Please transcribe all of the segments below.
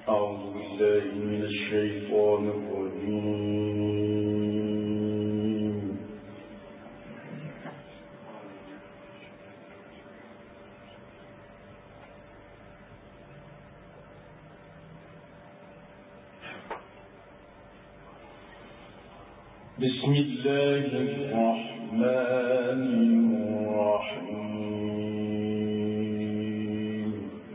أعوذ بالله من الشيطان الرجيم. بسم الله الرحمن الرحيم.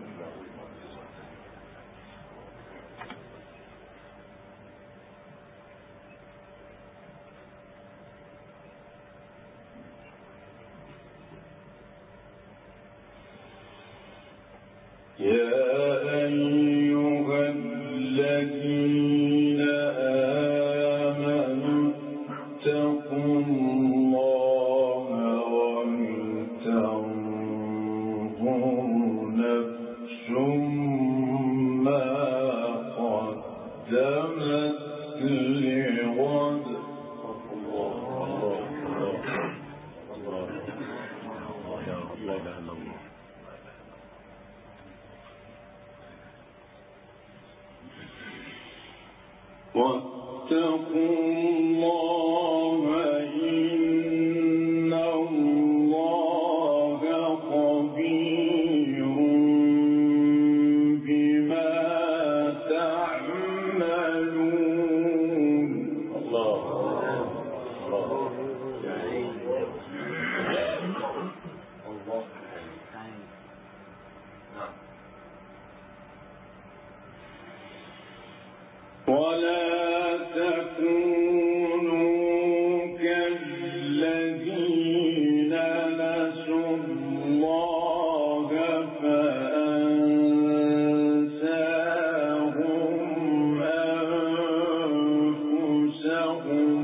يا أيها الذين آمنوا اتقوا الله ولتنظر نفس ما قدمت لغد. واتقوا الله إن الله خبير بما تعملون. ولا تكونوا كالذين نسوا الله فأنساهم أنفسهم.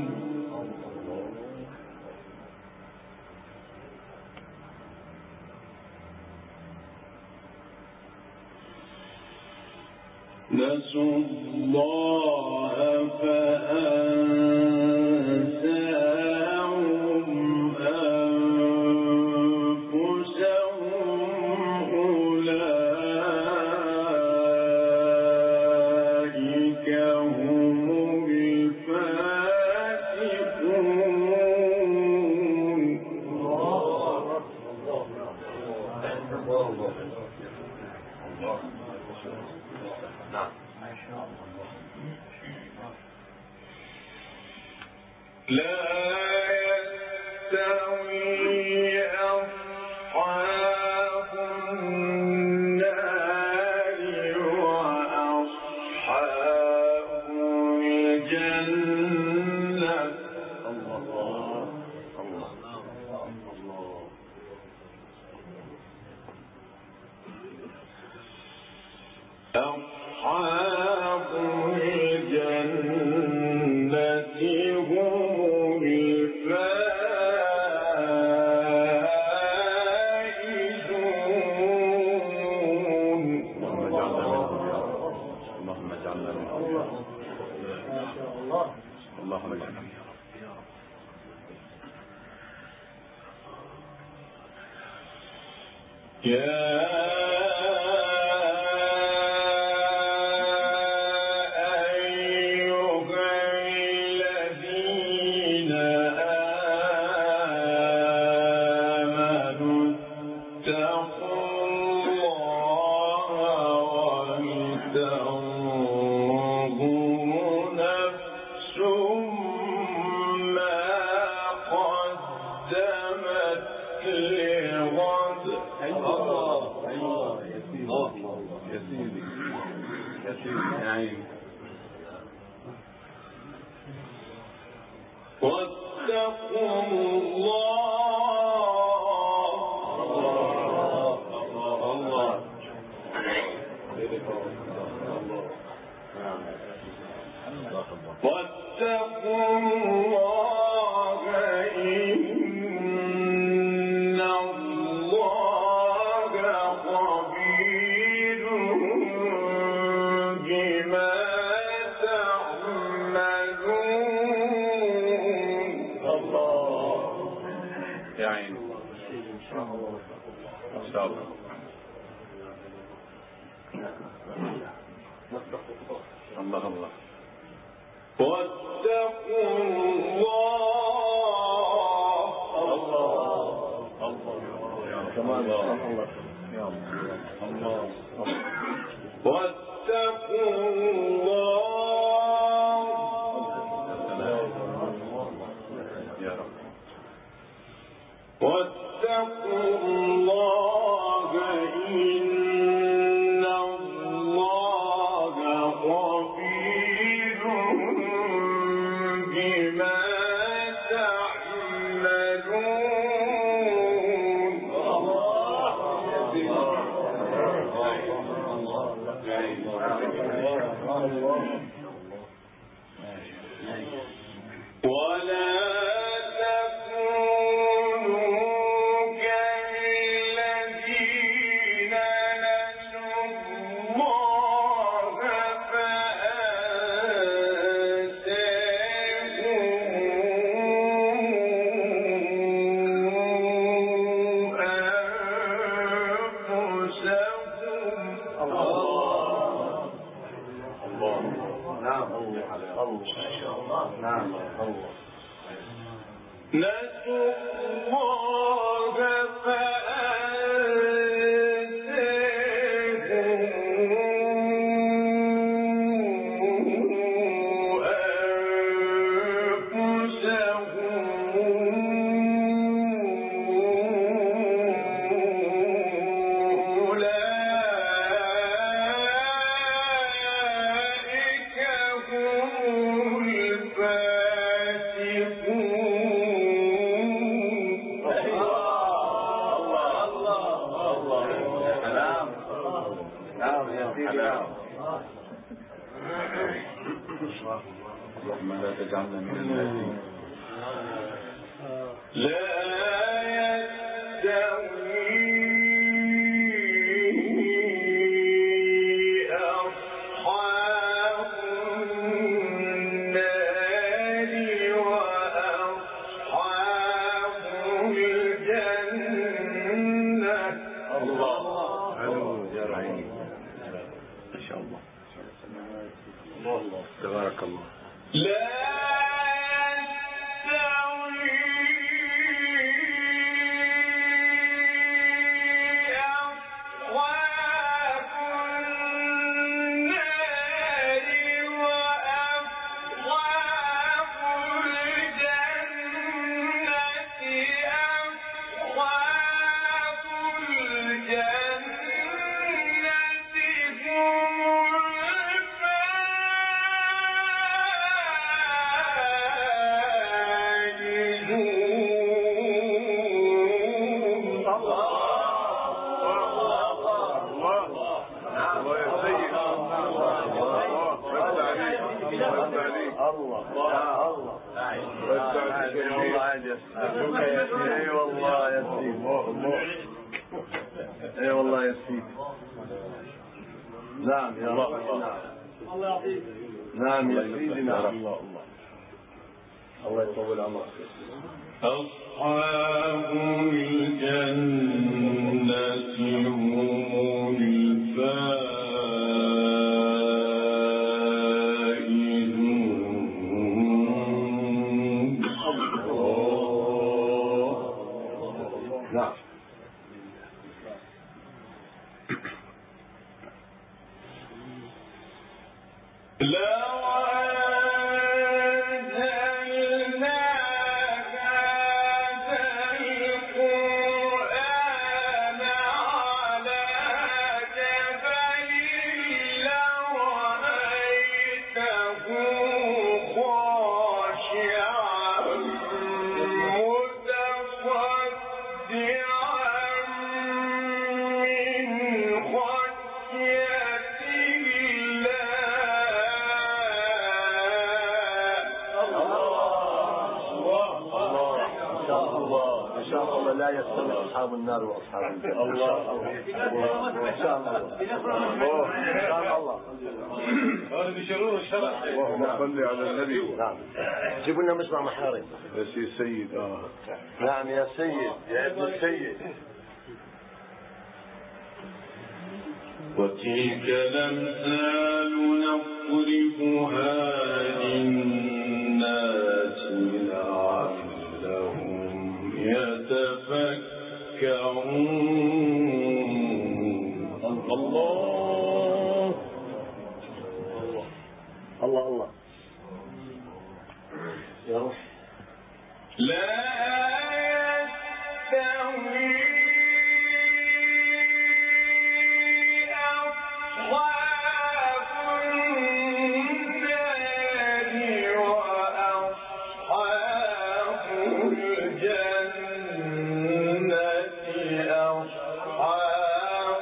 نسوا الله فأنساهم أنفسهم. أولئك هم الفاسقون. لا يستوي أصحاب النار وأصحاب الجنة. أصحاب الجنة هم الفائزون. اللهم اجعلنا منهم. اللهم اجعلنا منهم. واتقوا الله إن الله خبير بما تعملون. يا عيني إن شاء الله. الله الله. واتقوا الله كمان الله الله واتقوا الله يا رب. واتقوا الله إن الله خبير بما تعملون. ولا نسوا الله اللهم لا تجعلنا من الذين لا يستوي أصحاب النار وأصحاب الجنة. الله يا رحيم. ما شاء الله الله تبارك الله. لا اي والله يا سيدي. نعم يا رب. الله يعطيك. نعم يا سيدي. نعم الله الله يطول عمرك. أصحاب الجنة هم الفائزون. نعم. لا يستوي أصحاب النار وأصحاب الجنة. الله إن شاء الله. هذا بيشرون الشرع. اللهم صل على النبي. نعم. جيبوا لنا مصنع محارم. يا سيد. نعم يا سيد يا ابن السيد. وتلك الأمثال نضربها للناس لعلهم يتفكرون. الله الله الله يا روح. لا يستوي أصحاب النار وأصحاب الجنة أصحاب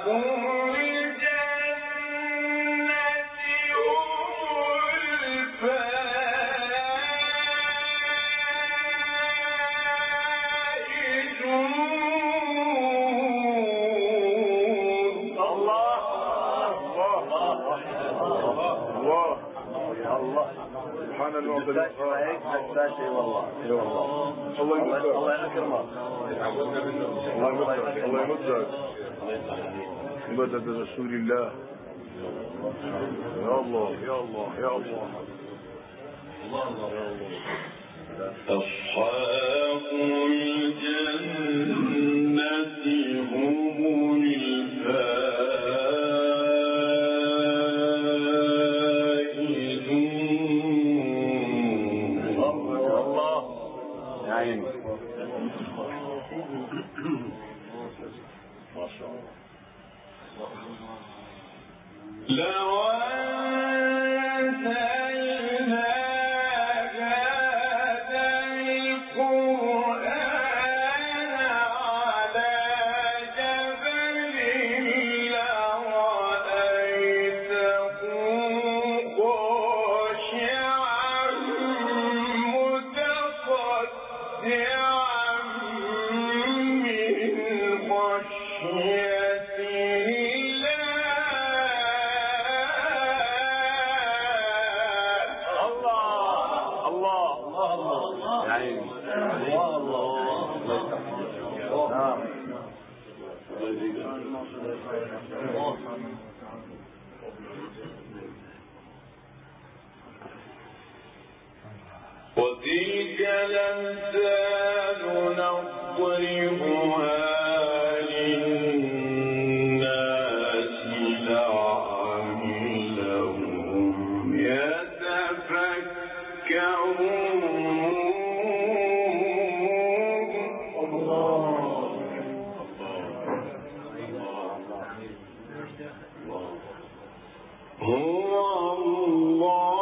سبحان المعطي والله الله يكرمك الله يمدك مدد رسول الله. يا الله يا الله يا الله. أصحاب الجنة هم الفائزون. الله يا عيني ما شاء الله. لو أنزلنا هذا القرآن على جبل لرأيته خاشعا متصدعا من خشية وتلك الأمثال نضربها للناس لعلهم يتفكرون. هو الله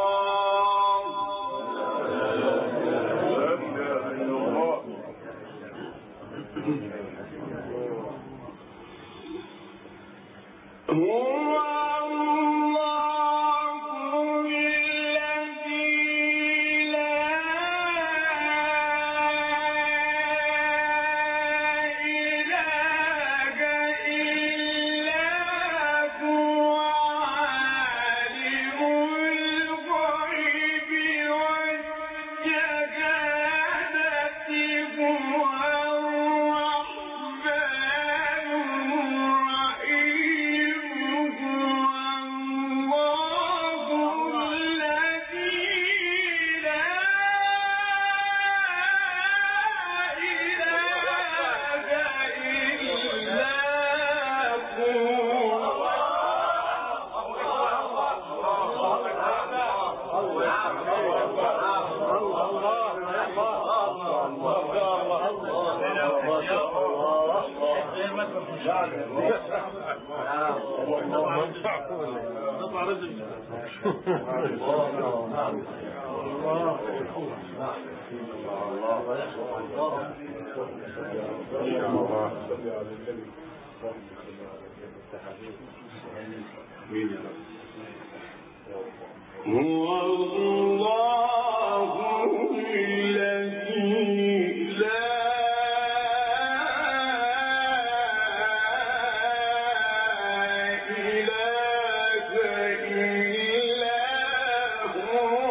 هو الله الذي لا إله إلا هو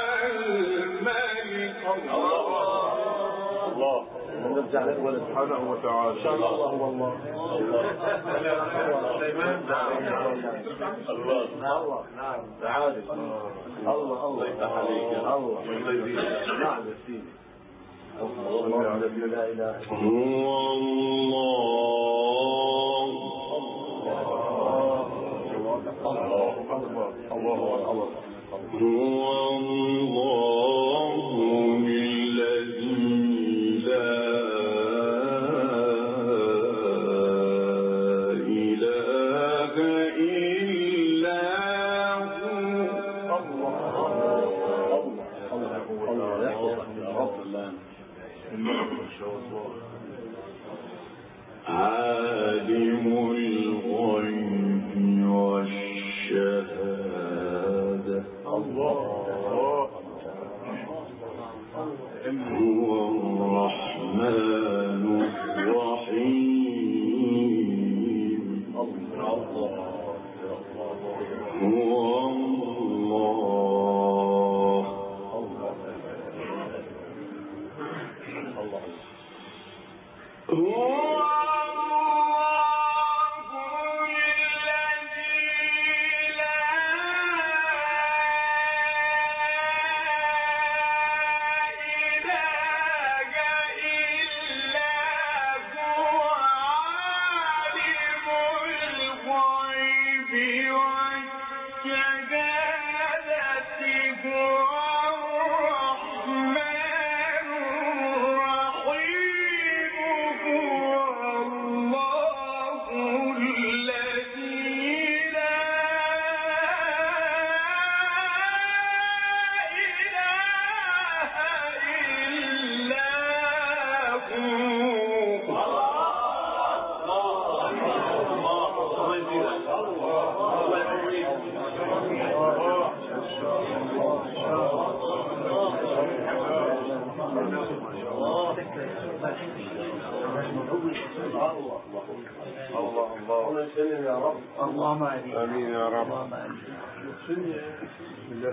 الملك. الله نرجع لك سبحانه وتعالى. الله والله الله نعم تعالى الله يفتح عليك الله نعم يا سيدي الله لا اله الا الله اكبر الله اكبر هو الله الذي لا إله إلا هو عالم الغيب والشهادة الله هو الرحمن الرحيم هو اللهم آمين يا رب بسم الله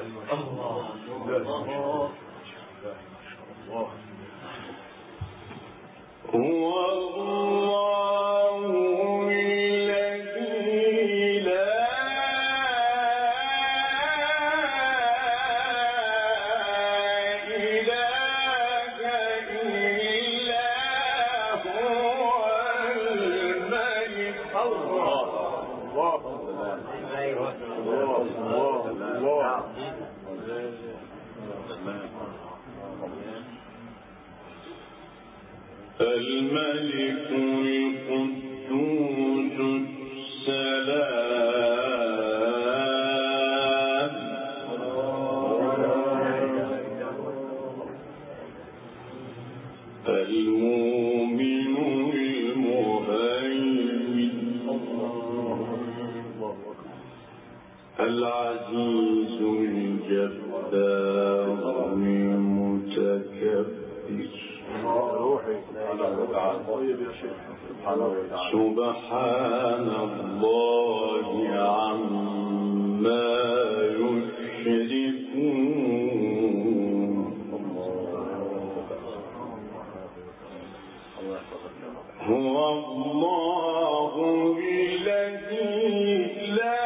هو الله الذي لا إله إلا هو الملك الملك القدوس السلام المؤمن المهيمن العزيز الجبار المتكبر سبحان الله عما يشركون هو الله الذي لا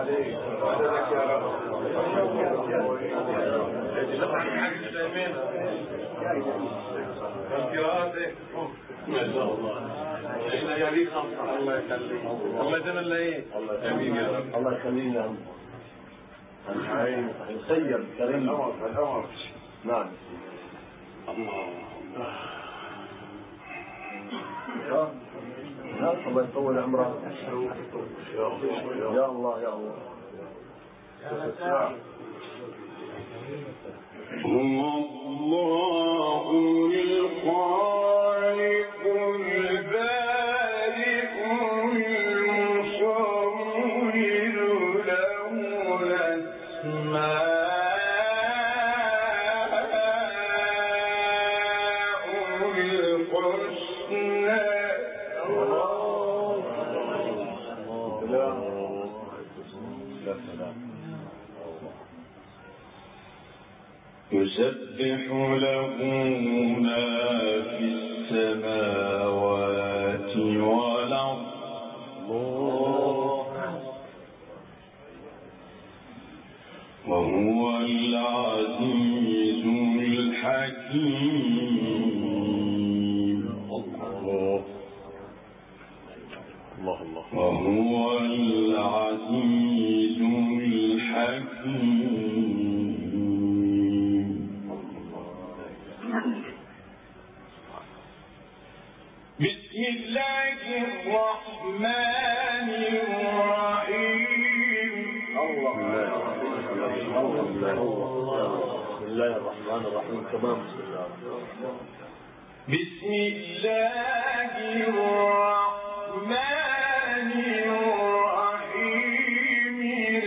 عليك وعددك يا رب. ما شاء الله. احنا يا خاصة. الله يخليك. الله يتمنى ايه؟ امين يا رب. الله يخلينا الخير الكريم. الأمر. نعم. الله يطول عمره. يا الله يا الله. هو الله الخالق البارئ المصور له الأسماء الحسنى يسبح له ما في السماوات والأرض وهو العزيز الحكيم. وهو العزيز الحكيم. بسم الله الرحمن الرحيم. بسم الله الرحمن الرحيم. تمام. بسم الله الرحمن الرحيم.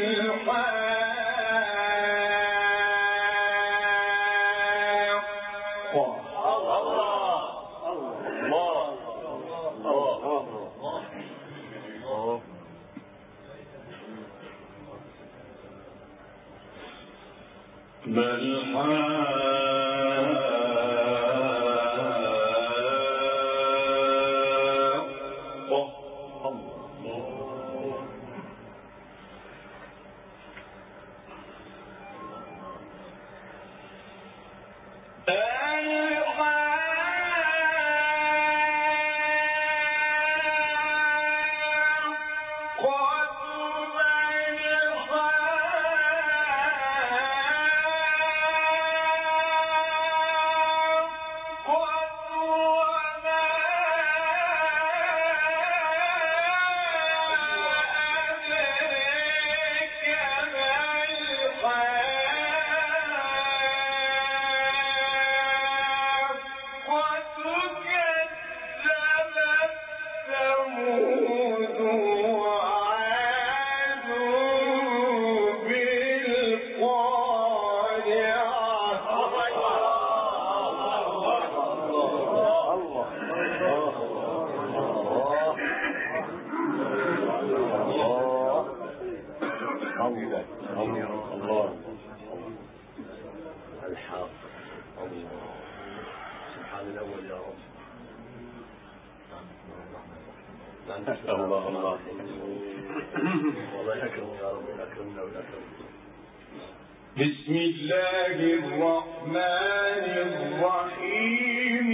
الله والله يكرم يا رب. يكرمنا ويكرم. بسم الله الرحمن الرحيم.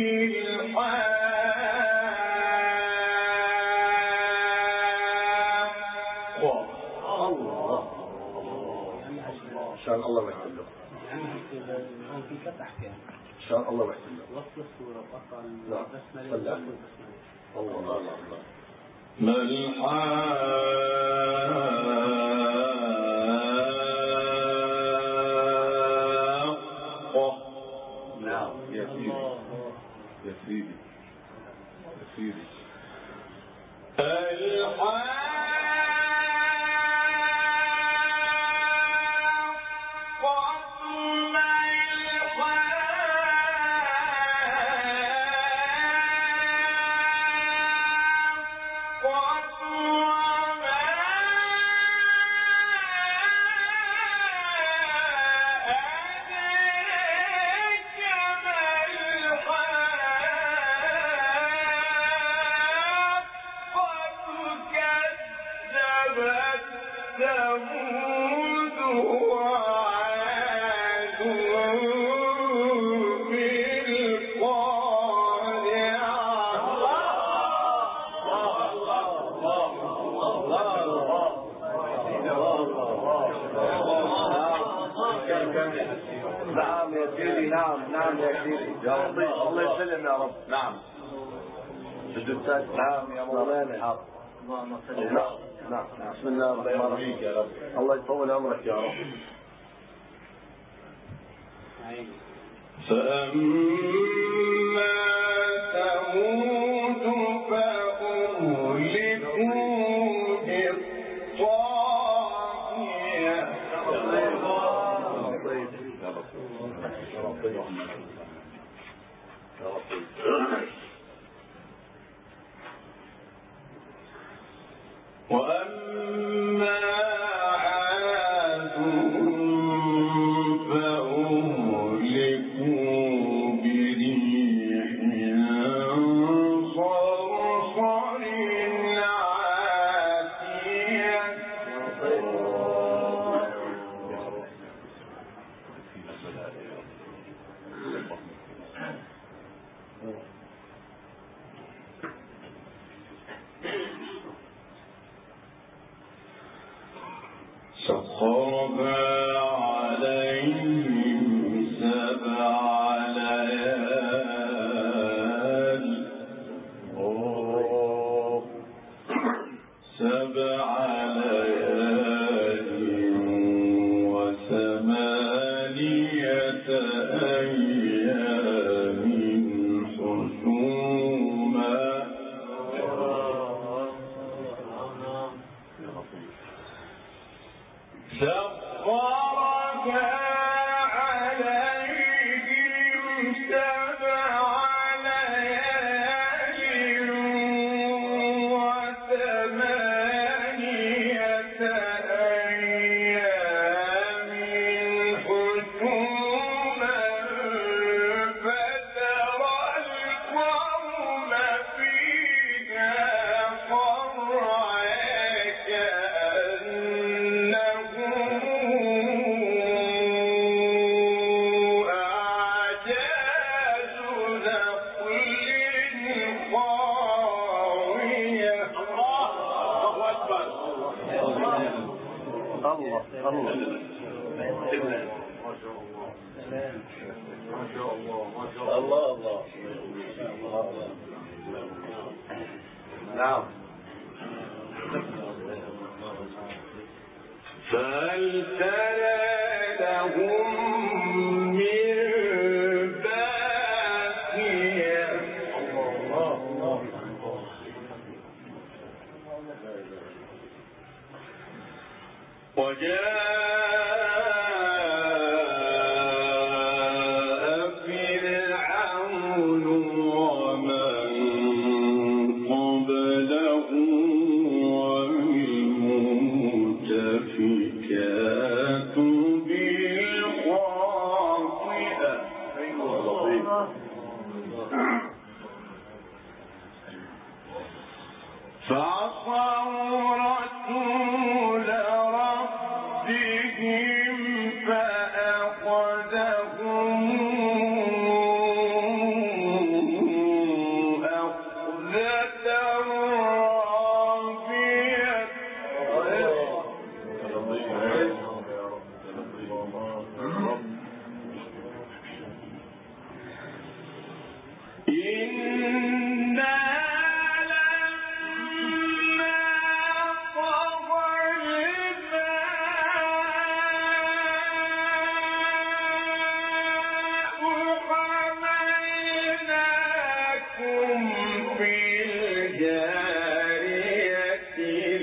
الله شاء الله ويحله. في فتح كان شاء الله ويحله. وصل الصورة وقطع نعم. البسملة. الله الله الله. ما الحاقة. نعم. يا سيدي يا سيدي يا سيدي. وعاد نعم يا سيدي، نعم يا سيدي، يا رب الله يسلم يا رب. نعم نعم يا مولانا. اللهم صل نعم بسم الله الرحمن الرحيم. يا رب الله يطول عمرك يا رب. فأما ثمود فأهلكوا بالطاغية وأما عاد فأهلكوا بريح صرصر عاتية سخرها عليهم 7 ليال 7 ليال و8 أيام حسوما سخرها عليهم 7 ليال و8 أيام حسوما فترى القوم فيها صرعى كأنهم أعجاز نخل خاوية. الله أكبر. الله نعم. فهل ترى لهم من باقية وجاء فرعون ومن قبله والمؤتفكات بالخاطئة فعصوا رسول ربهم فأخذهم أخذة رابية إنا لما طغى الماء حملناكم في الجارية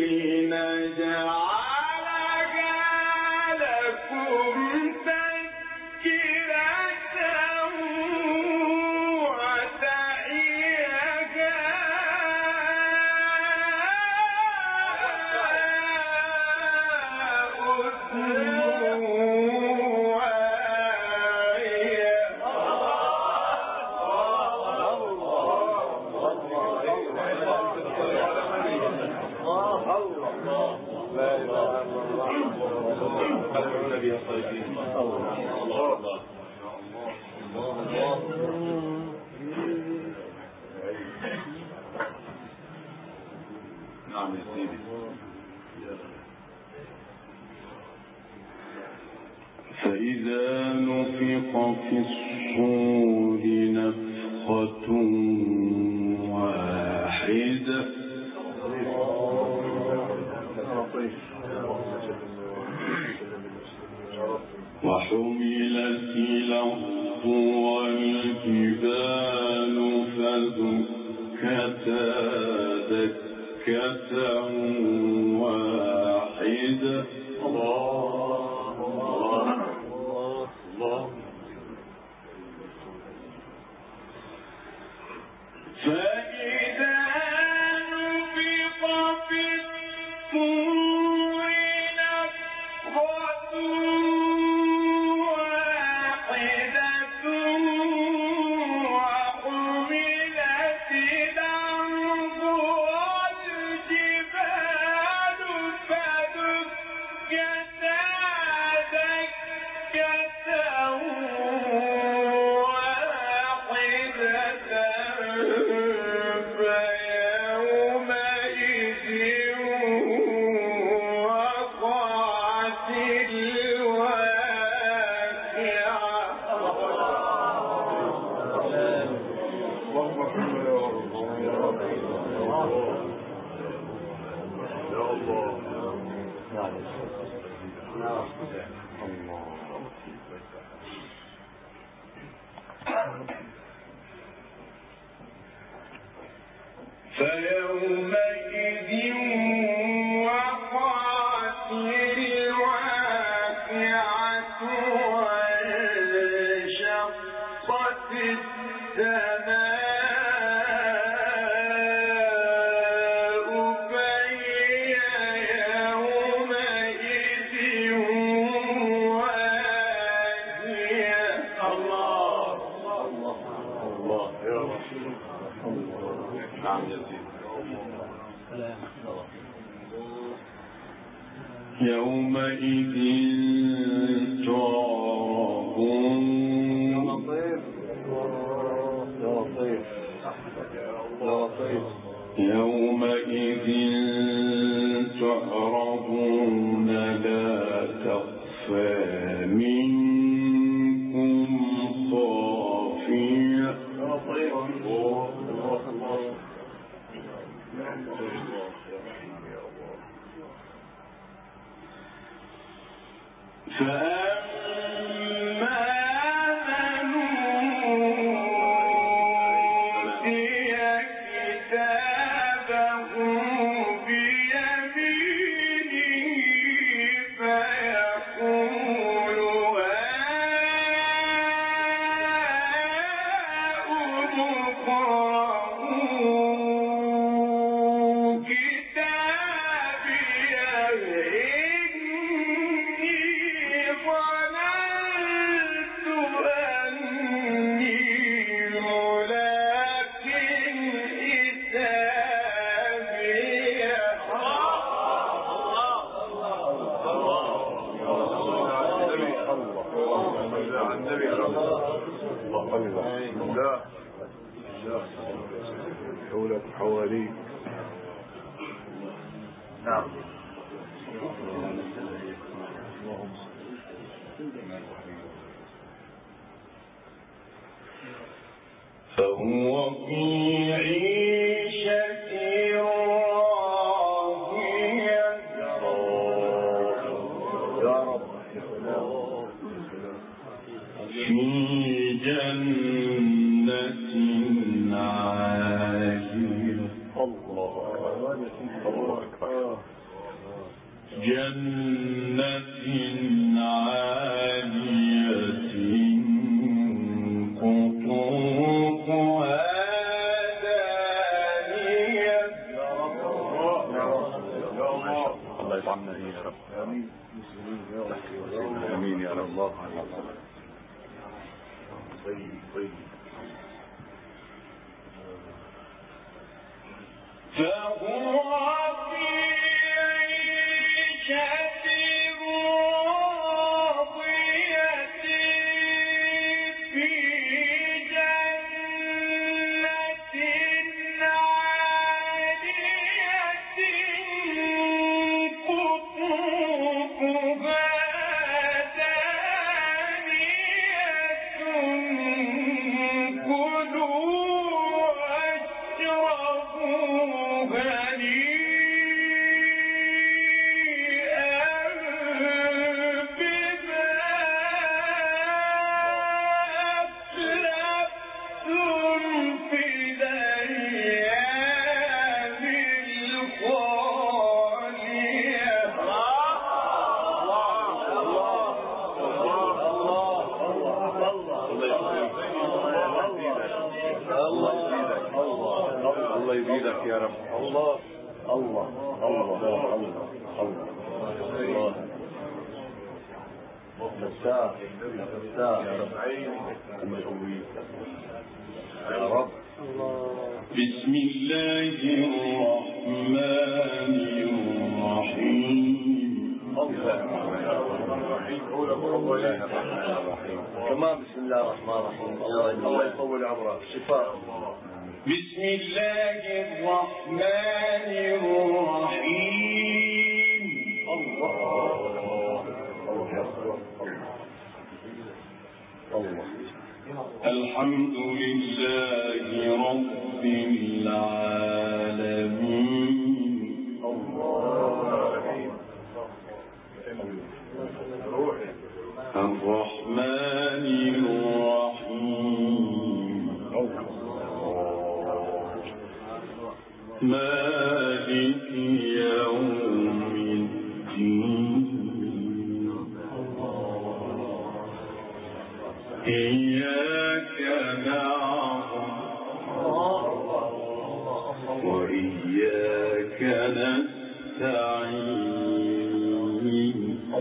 لنجعلها لكم تذكرة وتعيها أذن واعية. لا إله إلا الله. النبي الطيبين. الله نعم يا سيدي. فإذا نفخ في الصور نفخة واحدة وحملت الأرض والجبال فدكتا دكة واحدة. فإذا نفخ في الصور نفخة واحدة وحملت الأرض والجبال فدكتا فيومئذ وقعت الواقعة وانشقت السماء فهي يومئذ واهية. الله يا رسول الله. نعم يا سيدي. يومئذ تعرضون يومئذ تعرضون لا تخفى منكم خافية. فأما من أوتي كتابه بيمينه فيقول هاؤم اقرءوا كتابيه حولك حواليك. نعم. فهو في عيشة راضية. يا رب في جنة عالية. الله أكبر. جنة عالية قطوفها دانية. الله يطعمنا يا رب. آمين يا رب. الله طيب. فهو في عيشة راضية يا رب. الله الله الله الله الله الله فتاح فتاح يا رب. بسم الله الرحمن الرحيم. كمان بسم الله الرحمن الرحيم. الله يطول عمرك. شفاء. بسم الله الرحمن الرحيم. الله الحمد لله رب العالمين. الرحمن الرحيم. مالك يوم الدين. إياك نعبد وإياك نستعين.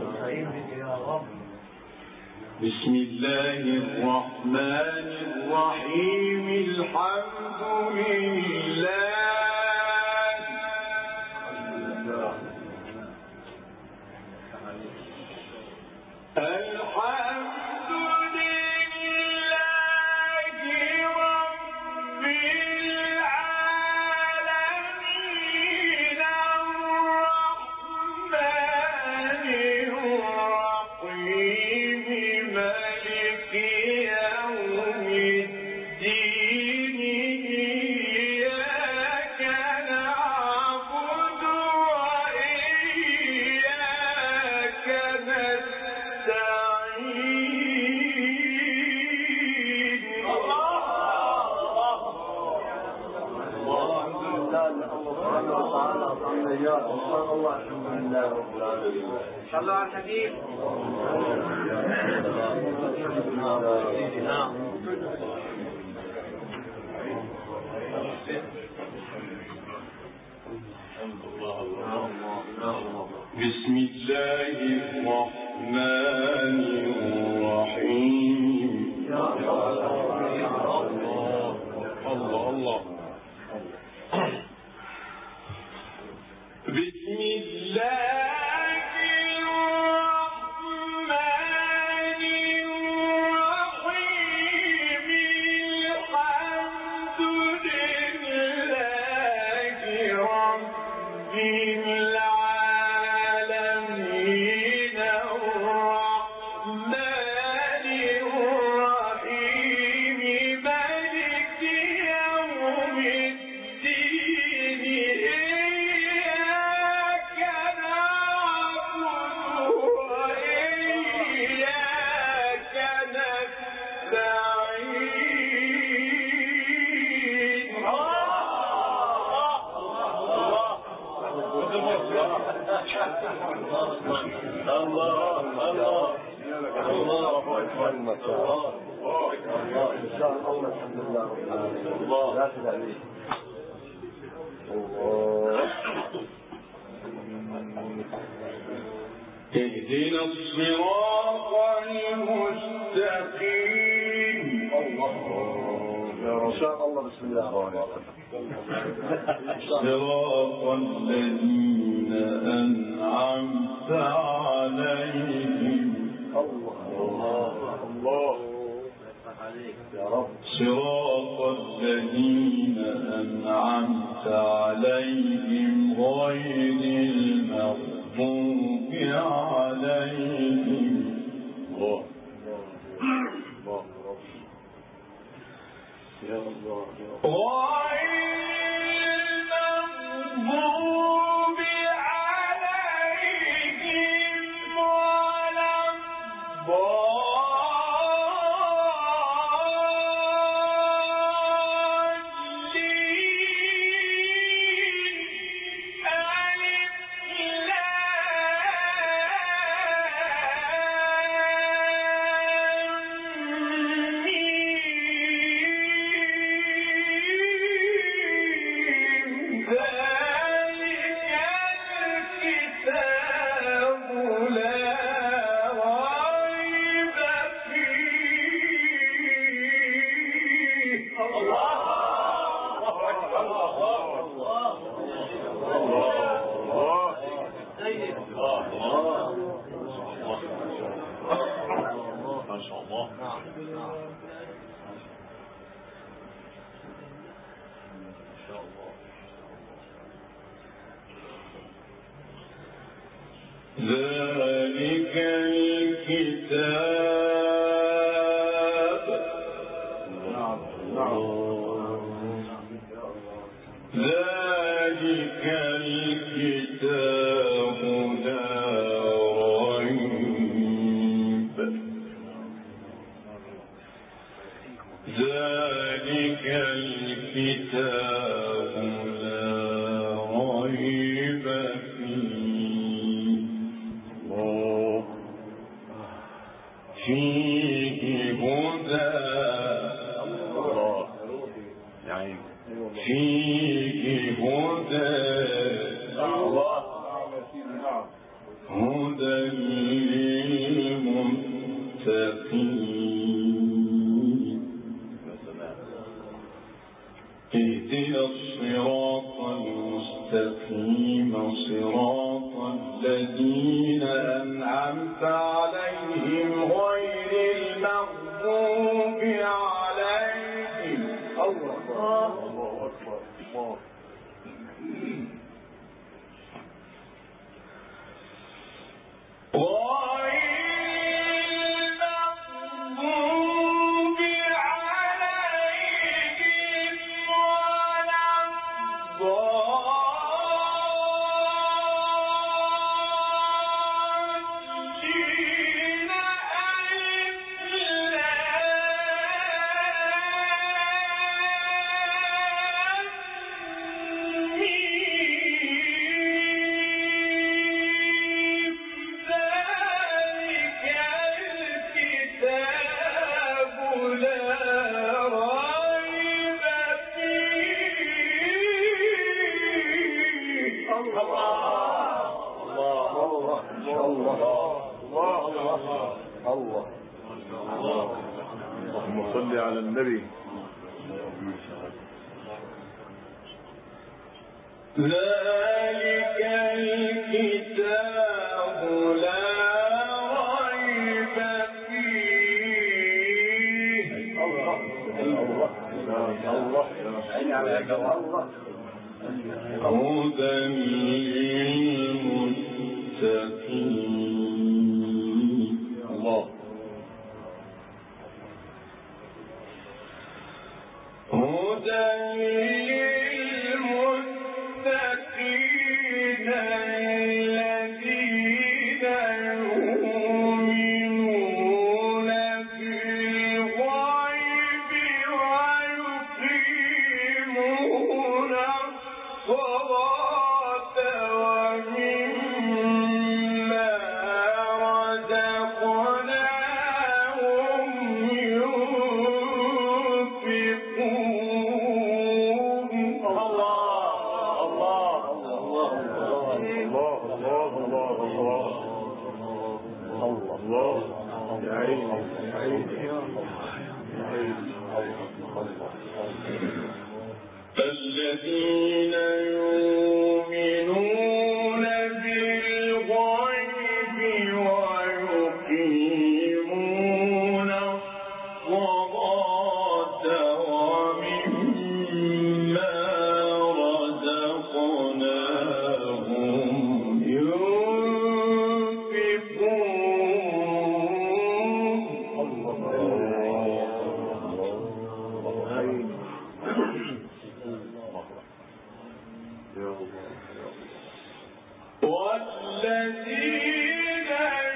بسم الله الرحمن الرحيم. الحمد لله صلوا على الحبيب. بسم الله الرحمن الرحيم. الله بسم الله اهدنا الصراط المستقيم. يا رسول الله. بسم الله صراط الذين أنعمت عليهم. الله يا رب. صراط الذين أنعمت عليهم غير المغضوب عليهم. الله يا الله غير المغضوب عليهم ولا الضالين. ذلك الكتاب ذلك الكتاب لا ريب ذلك الكتاب لا ريب فيه هدى فيه هدى هدى للمتقين اهدنا الصراط المستقيم صراط الذين أنعمت عليهم غير المغضوب عليهم الله أكبر الله اللهم صل على النبي ذلك الكتاب لا ريب فيه هدى للمتقين الله هدى للمتقين الذين يؤمنون بالغيب ويقيمون الصلاة ومما رزقناهم ينفقون الله يا عيني الذين يؤمنون بالغيب ويقيمون الصلاة ومما رزقناهم والذين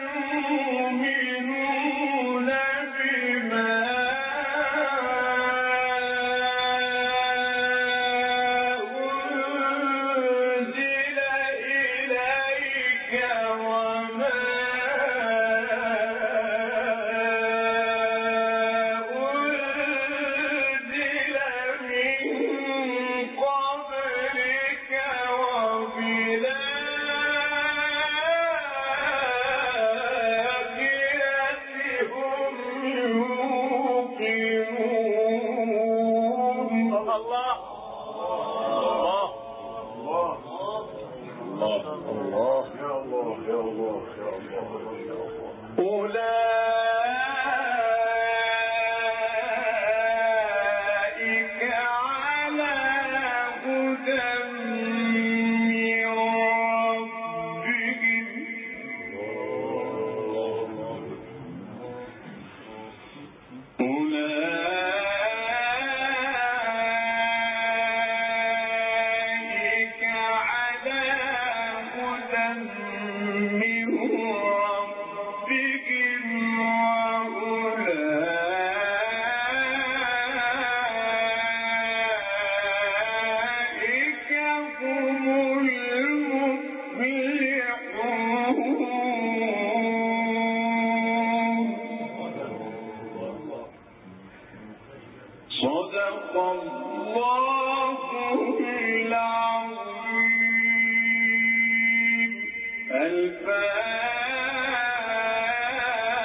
يؤمنون بما أنزل إليك وما أنزل من قبلك أولئك على هدى من ربهم صدق الله